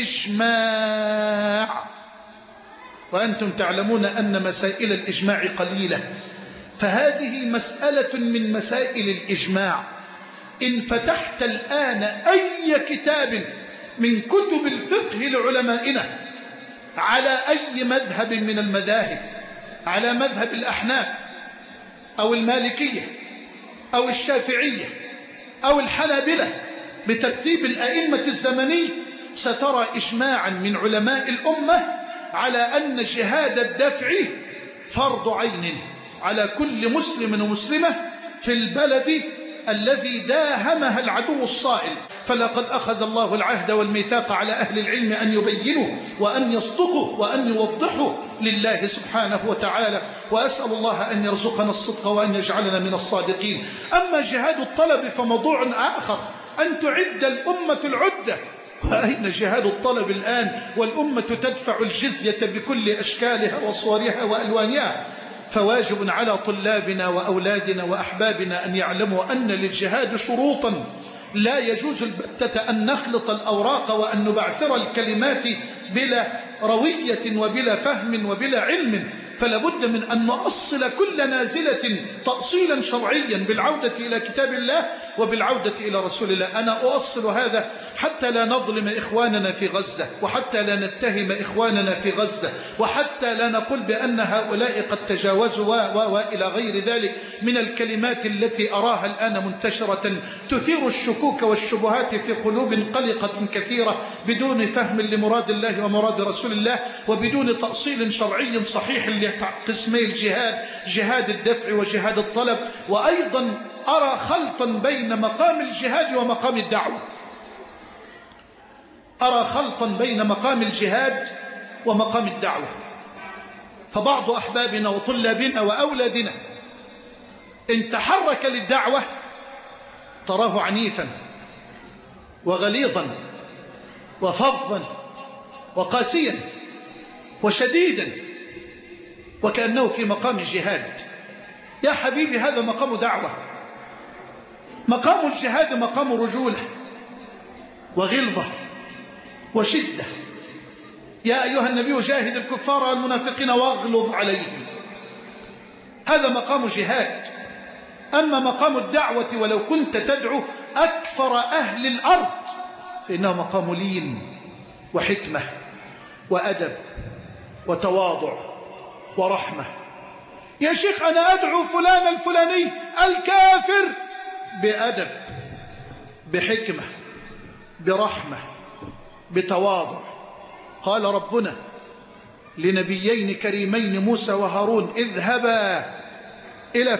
إجماع، وأنتم تعلمون أن مسائل الإجماع قليلة، فهذه مسألة من مسائل الإجماع. إن فتحت الآن أي كتاب من كتب الفقه لعلمائنا على أي مذهب من المذاهب، على مذهب الأحناف أو المالكية أو الشافعية أو الحنابلة بترتيب الأئمة الزمني، سترى إجماعا من علماء الأمة على أن جهاد الدفع فرض عين على كل مسلم ومسلمة في البلد الذي داهمها العدو الصائل. فلقد أخذ الله العهد والميثاق على أهل العلم أن يبينوا وأن يصدقوا وأن يوضحوا لله سبحانه وتعالى، وأسأل الله أن يرزقنا الصدق وأن يجعلنا من الصادقين. أما جهاد الطلب فموضوع آخر، أن تعد الأمة العدة. وأين جهاد الطلب الآن والأمة تدفع الجزية بكل أشكالها وصورها وألوانها؟ فواجب على طلابنا وأولادنا وأحبابنا أن يعلموا أن للجهاد شروطا، لا يجوز البتة أن نخلط الأوراق وأن نبعثر الكلمات بلا روية وبلا فهم وبلا علم. فلا بد من أن نؤصل كل نازلة تأصيلا شرعيا بالعودة إلى كتاب الله وبالعودة إلى رسول الله. أنا أؤصل هذا حتى لا نظلم إخواننا في غزة، وحتى لا نتهم إخواننا في غزة، وحتى لا نقول بأن هؤلاء قد تجاوزوا وإلى غير ذلك من الكلمات التي أراها الآن منتشرة تثير الشكوك والشبهات في قلوب قلقة كثيرة بدون فهم لمراد الله ومراد رسول الله، وبدون تأصيل شرعي صحيح لقسمي الجهاد، جهاد الدفع وجهاد الطلب. وأيضا أرى خلطا بين مقام الجهاد ومقام الدعوة، أرى خلطا بين مقام الجهاد ومقام الدعوة. فبعض أحبابنا وطلابنا وأولادنا إن تحرك للدعوة تراه عنيفا وغليظا وفظا وقاسيا وشديدا وكأنه في مقام الجهاد. يا حبيبي هذا مقام دعوة. مقام الجهاد مقام رجولة وغلظة وشدة. يا أيها النبي جاهد الكفار والمنافقين واغلظ عليهم. هذا مقام جهاد. أما مقام الدعوة ولو كنت تدعو أكثر أهل الأرض فإنه مقام لين وحكمة وأدب وتواضع ورحمة. يا شيخ أنا أدعو فلان الفلاني الكافر بأدب بحكمة برحمة بتواضع. قال ربنا لنبيين كريمين موسى وهارون اذهبا إلى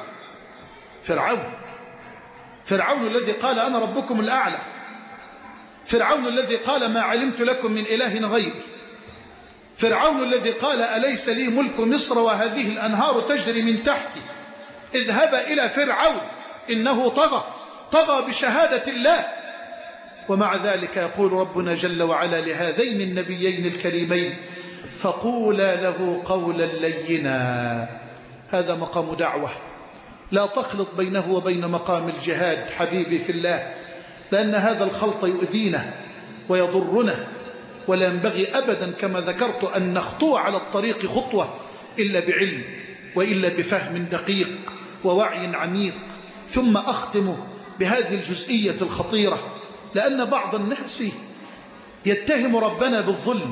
فرعون الذي قال أنا ربكم الأعلى، فرعون الذي قال ما علمت لكم من إله غيري، فرعون الذي قال أليس لي ملك مصر وهذه الأنهار تجري من تحتي. اذهبا إلى فرعون إنه طغى بشهادة الله. ومع ذلك يقول ربنا جل وعلا لهذين النبيين الكريمين فقولا له قولا لينا. هذا مقام دعوة. لا تخلط بينه وبين مقام الجهاد حبيبي في الله، لأن هذا الخلط يؤذينا ويضرنا، ولا ينبغي أبدا كما ذكرت أن نخطو على الطريق خطوة إلا بعلم وإلا بفهم دقيق ووعي عميق. ثم أختم بهذه الجزئية الخطيرة، لأن بعض الناس يتهم ربنا بالظلم.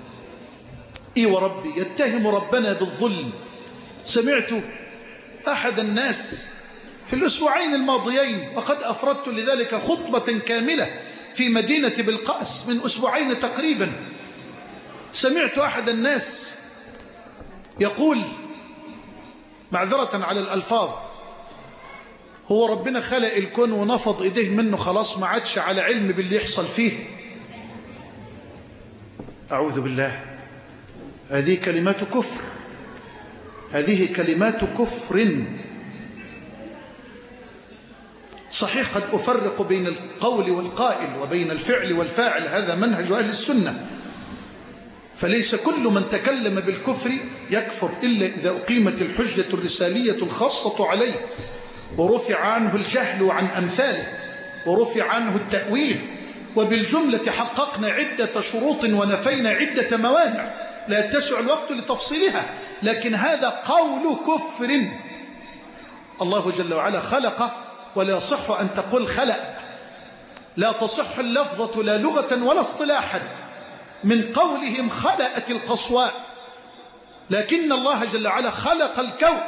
وربي يتهم ربنا بالظلم. سمعت أحد الناس في الأسبوعين الماضيين، وقد أفردت لذلك خطبة كاملة في مدينة بلقاس من أسبوعين تقريبا، سمعت أحد الناس يقول معذرة على الألفاظ هو ربنا خلق الكون ونفض إيديه منه خلاص ما عادش على علم باللي يحصل فيه. أعوذ بالله. هذه كلمات كفر، هذه كلمات كفر. صحيح قد أفرق بين القول والقائل وبين الفعل والفاعل، هذا منهج أهل السنة، فليس كل من تكلم بالكفر يكفر إلا إذا أقيمت الحجة الرسالية الخاصة عليه ورفع عنه الجهل عن أمثاله ورفع عنه التأويل. وبالجملة حققنا عدة شروط ونفينا عدة موانع لا يتسع الوقت لتفصيلها، لكن هذا قول كفر. الله جل وعلا خلق، ولا يصح أن تقول خلق، لا تصح اللفظة لا لغة ولا اصطلاحا. من قولهم خلقت القصواء، لكن الله جل وعلا خلق الكون،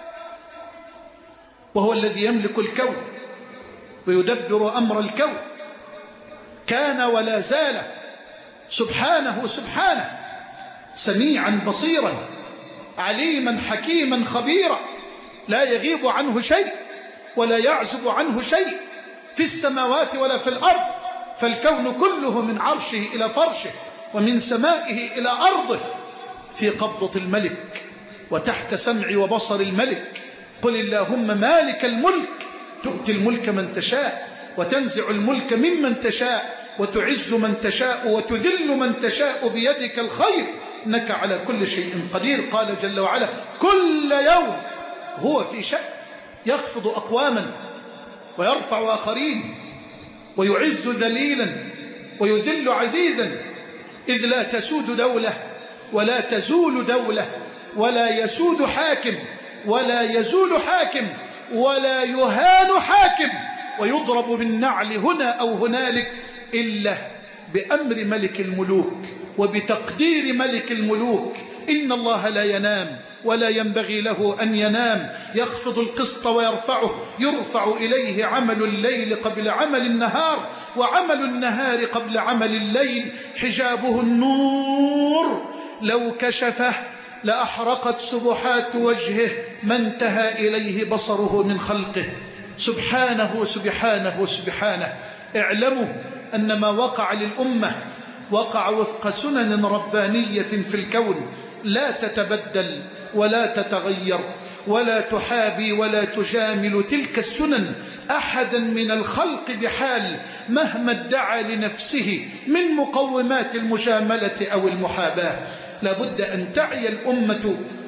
وهو الذي يملك الكون ويدبر أمر الكون. كان ولا زال سبحانه سميعا بصيرا عليما حكيما خبيرا، لا يغيب عنه شيء ولا يعزب عنه شيء في السماوات ولا في الأرض. فالكون كله من عرشه إلى فرشه ومن سمائه إلى أرضه في قبضة الملك وتحت سمع وبصر الملك. قل اللهم مالك الملك تؤتي الملك من تشاء وتنزع الملك ممن تشاء وتعز من تشاء وتذل من تشاء بيدك الخير إنك على كل شيء قدير. قال جل وعلا كل يوم هو في شأن، يخفض أقواما ويرفع آخرين ويعز ذليلا ويذل عزيزا، إذ لا تسود دولة ولا تزول دولة ولا يسود حاكم ولا يزول حاكم ولا يهان حاكم ويضرب بالنعل هنا أو هنالك إلا بأمر ملك الملوك وبتقدير ملك الملوك. إن الله لا ينام ولا ينبغي له أن ينام، يخفض القسط ويرفعه، يرفع إليه عمل الليل قبل عمل النهار وعمل النهار قبل عمل الليل. حجابه النور لو كشفه لأحرقت سبحات وجهه ما انتهى إليه بصره من خلقه. سبحانه سبحانه سبحانه. اعلموا أن ما وقع للأمة وقع وفق سنن ربانية في الكون لا تتبدل ولا تتغير ولا تحابي ولا تجامل تلك السنن أحدا من الخلق بحال مهما ادعى لنفسه من مقومات المجاملة أو المحاباة. لابد أن تعي الأمة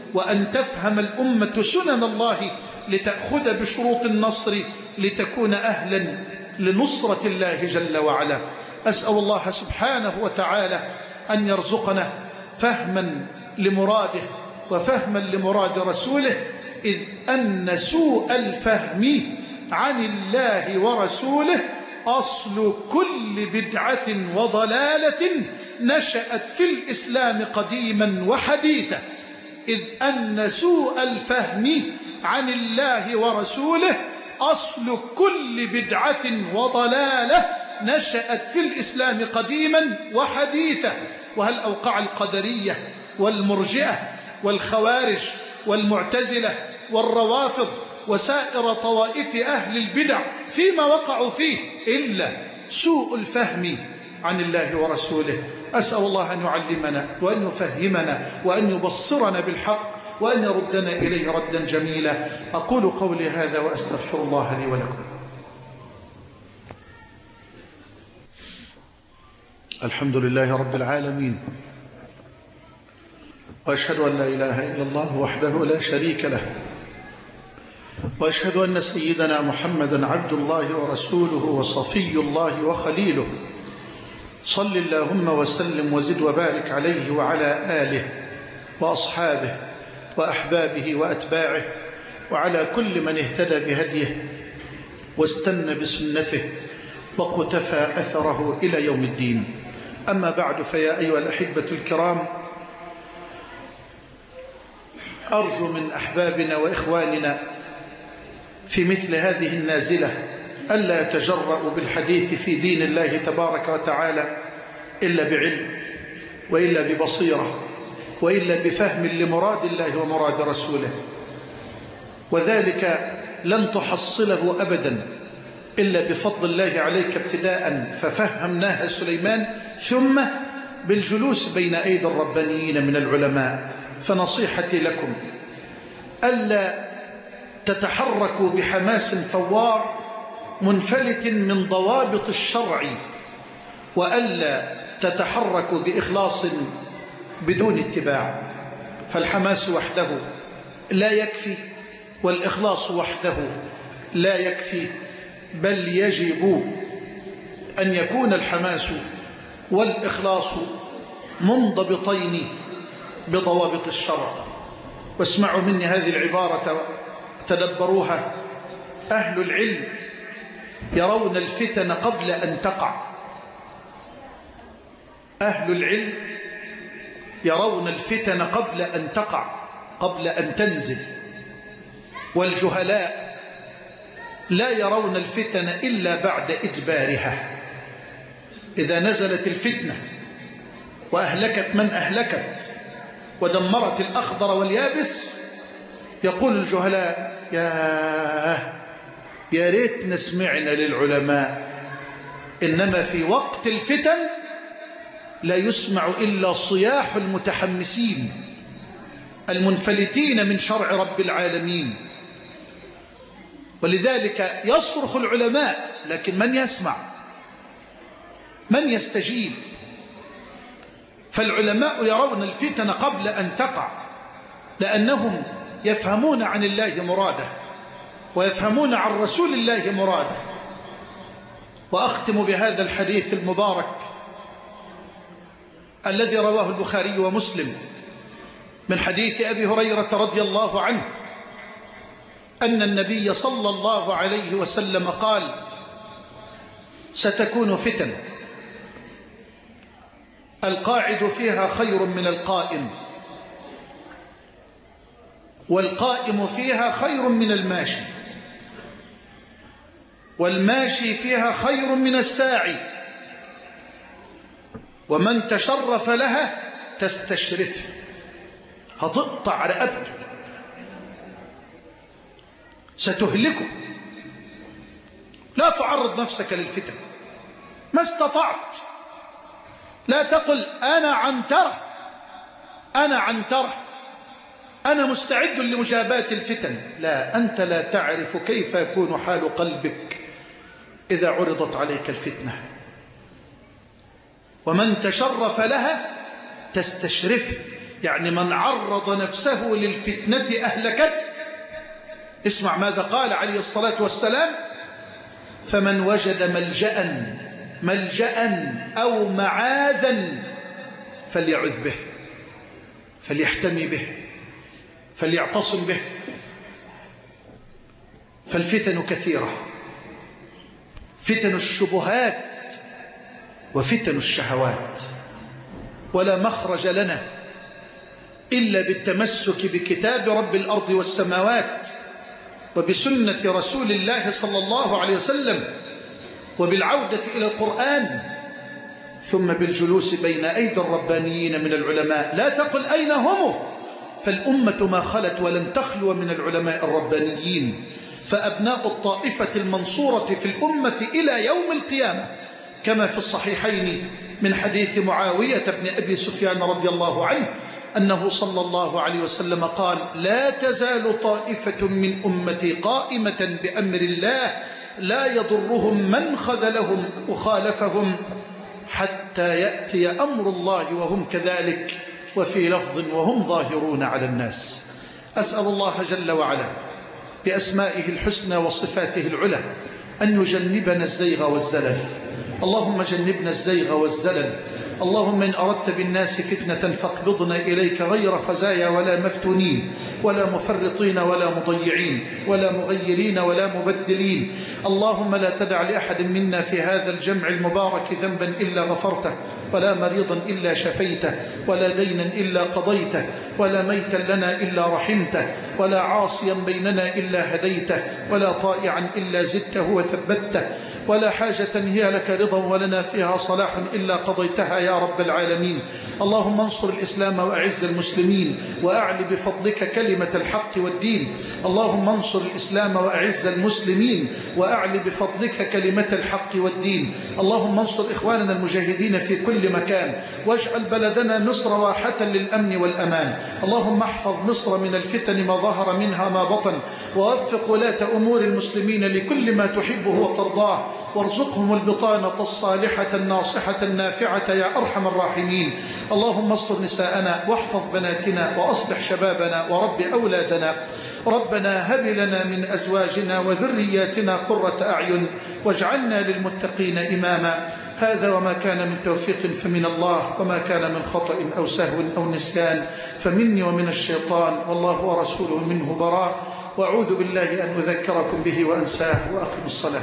وأن تفهم الأمة سنن الله لتأخذ بشروط النصر لتكون أهلا لنصرة الله جل وعلا. أسأل الله سبحانه وتعالى أن يرزقنا فهما لمراده وفهما لمراد رسوله، إذ أن سوء الفهم عن الله ورسوله أصل كل بدعة وضلالة نشأت في الإسلام قديما وحديثا. إذ أن سوء الفهم عن الله ورسوله أصل كل بدعة وضلالة نشأت في الإسلام قديما وحديثا. وهل أوقع القدرية والمرجئة والخوارج والمعتزلة والروافض وسائر طوائف أهل البدع فيما وقعوا فيه إلا سوء الفهم عن الله ورسوله. أسأل الله أن يعلمنا وأن يفهمنا وأن يبصرنا بالحق وأن يردنا إليه ردا جميلا. أقول قولي هذا وأستغفر الله لي ولكم. الحمد لله رب العالمين، وأشهد أن لا إله إلا الله وحده لا شريك له، وأشهد أن سيدنا محمدا عبد الله ورسوله وصفي الله وخليله. صل اللهم وسلم وزد وبارك عليه وعلى آله وأصحابه وأحبابه وأتباعه وعلى كل من اهتدى بهديه واستنى بسنته وقتفى أثره إلى يوم الدين. أما بعد، فيا أيها الأحبة الكرام، أرجو من أحبابنا وإخواننا في مثل هذه النازلة ألا يتجرؤوا بالحديث في دين الله تبارك وتعالى إلا بعلم وإلا ببصيرة وإلا بفهم لمراد الله ومراد رسوله، وذلك لن تحصله أبدا إلا بفضل الله عليك ابتداء ففهمناها سليمان، ثم بالجلوس بين أيدي الربانيين من العلماء. فنصيحتي لكم ألا تتحركوا بحماس فوار منفلت من ضوابط الشرع، وألا تتحركوا بإخلاص بدون اتباع، فالحماس وحده لا يكفي والإخلاص وحده لا يكفي، بل يجب أن يكون الحماس والإخلاص منضبطين بضوابط الشرع. واسمعوا مني هذه العبارة تدبروها. أهل العلم يرون الفتن قبل أن تقع. أهل العلم يرون الفتن قبل أن تقع، قبل أن تنزل. والجهلاء لا يرون الفتن إلا بعد إدبارها. إذا نزلت الفتنة وأهلكت من أهلكت ودمرت الأخضر واليابس، يقول الجهلاء يا ريتنا سمعنا للعلماء. إنما في وقت الفتن لا يسمع إلا صياح المتحمسين المنفلتين من شرع رب العالمين. ولذلك يصرخ العلماء، لكن من يسمع؟ من يستجيب؟ فالعلماء يرون الفتن قبل أن تقع، لأنهم يفهمون عن الله مراده ويفهمون عن رسول الله مراده. وأختم بهذا الحديث المبارك الذي رواه البخاري ومسلم من حديث أبي هريرة رضي الله عنه أن النبي صلى الله عليه وسلم قال: ستكون فتن القاعد فيها خير من القائم، والقائم فيها خير من الماشي، والماشي فيها خير من الساعي، ومن تشرف لها تستشرفه، هتقطع رقبته، ستهلكه. لا تعرض نفسك للفتن ما استطعت. لا تقل أنا عنترة، أنا عنترة، أنا مستعد لمجاباة الفتن. لا، أنت لا تعرف كيف يكون حال قلبك إذا عرضت عليك الفتنة. ومن تشرف لها تستشرفه، يعني من عرض نفسه للفتنة أهلكته. اسمع ماذا قال عليه الصلاة والسلام: فمن وجد ملجأ أو معاذا فليعذ به، فليحتمي به، فليعتصم به. فالفتن كثيرة، فتن الشبهات وفتن الشهوات، ولا مخرج لنا إلا بالتمسك بكتاب رب الأرض والسماوات وبسنة رسول الله صلى الله عليه وسلم، وبالعودة إلى القرآن، ثم بالجلوس بين أيدي الربانيين من العلماء. لا تقل أين هم، فالأمة ما خلت ولن تخلو من العلماء الربانيين، فأبناء الطائفة المنصورة في الأمة إلى يوم القيامة، كما في الصحيحين من حديث معاوية بن أبي سفيان رضي الله عنه أنه صلى الله عليه وسلم قال: لا تزال طائفة من أمتي قائمة بأمر الله لا يضرهم من خذلهم وخالفهم حتى يأتي أمر الله وهم كذلك، وفي لفظ وهم ظاهرون على الناس. أسأل الله جل وعلا بأسمائه الحسنى وصفاته العلى أن يجنبنا الزيغ والزلل. اللهم جنبنا الزيغ والزلل. اللهم إن أردت بالناس فتنة فاقبضنا إليك غير خزايا ولا مفتونين ولا مفرطين ولا مضيعين ولا مغيرين ولا مبدلين. اللهم لا تدع لأحد منا في هذا الجمع المبارك ذنبا إلا غفرته، ولا مريضا إلا شفيته، ولا دينا إلا قضيته، ولا ميتا لنا إلا رحمته، ولا عاصيا بيننا إلا هديته، ولا طائعا إلا زدته وثبته، ولا حاجة هي لك رضا ولنا فيها صلاح إلا قضيتها يا رب العالمين. اللهم انصر الإسلام وأعز المسلمين وأعل بفضلك كلمة الحق والدين. اللهم انصر الإسلام وأعز المسلمين وأعل بفضلك كلمة الحق والدين. اللهم انصر إخواننا المجاهدين في كل مكان، واجعل بلدنا مصر واحة للأمن والأمان. اللهم احفظ مصر من الفتن ما ظهر منها ما بطن، ووفق ولاة أمور المسلمين لكل ما تحبه وترضاه، وارزقهم البطانة الصالحة الناصحة النافعة يا أرحم الراحمين. اللهم استر نساءنا واحفظ بناتنا وأصلح شبابنا ورب أولادنا. ربنا هب لنا من أزواجنا وذرياتنا قرة أعين واجعلنا للمتقين إماما. هذا وما كان من توفيق فمن الله، وما كان من خطأ أو سهو أو نسيان فمني ومن الشيطان، والله ورسوله منه براء. وأعوذ بالله أن أذكركم به وأنساه. وأقم الصلاة.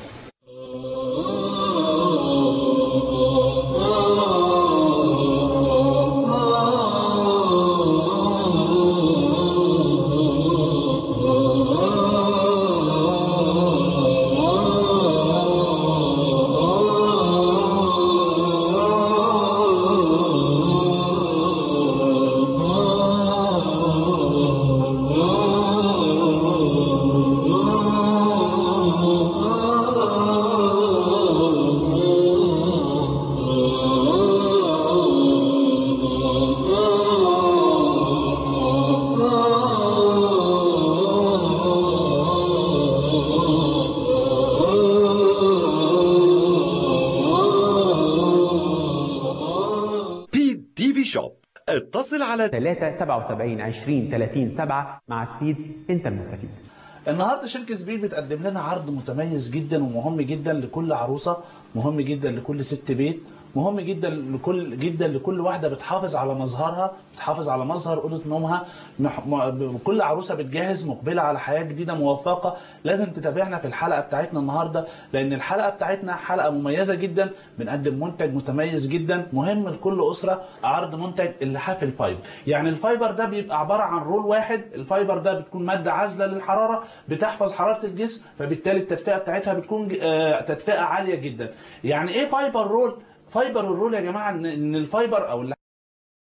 اتصل على 377 20 30 7 مع سبيد. انت المستفيد. النهارده شركة سبيد بتقدم لنا عرض متميز جدا ومهم جدا لكل عروسة، مهم جدا لكل ست بيت، مهم جدا لكل واحدة بتحافظ على مظهرها، بتحافظ على مظهر أوضة نومها. كل عروسة بتجهز مقبلة على حياة جديدة موفقة. لازم تتابعنا في الحلقة بتاعتنا النهاردة، لأن الحلقة بتاعتنا حلقة مميزة جدا. بنقدم منتج متميز جدا مهم لكل أسرة. عرض منتج اللحاف الفايبر. يعني الفايبر ده بيبقى عبارة عن رول واحد. الفايبر ده بتكون مادة عازلة للحرارة، بتحفظ حرارة الجسم، فبالتالي التدفئة بتاعتها بتكون تدفئة عالية جدا. يعني ايه فايبر رول؟ فايبر الرول يا جماعة ان الفايبر او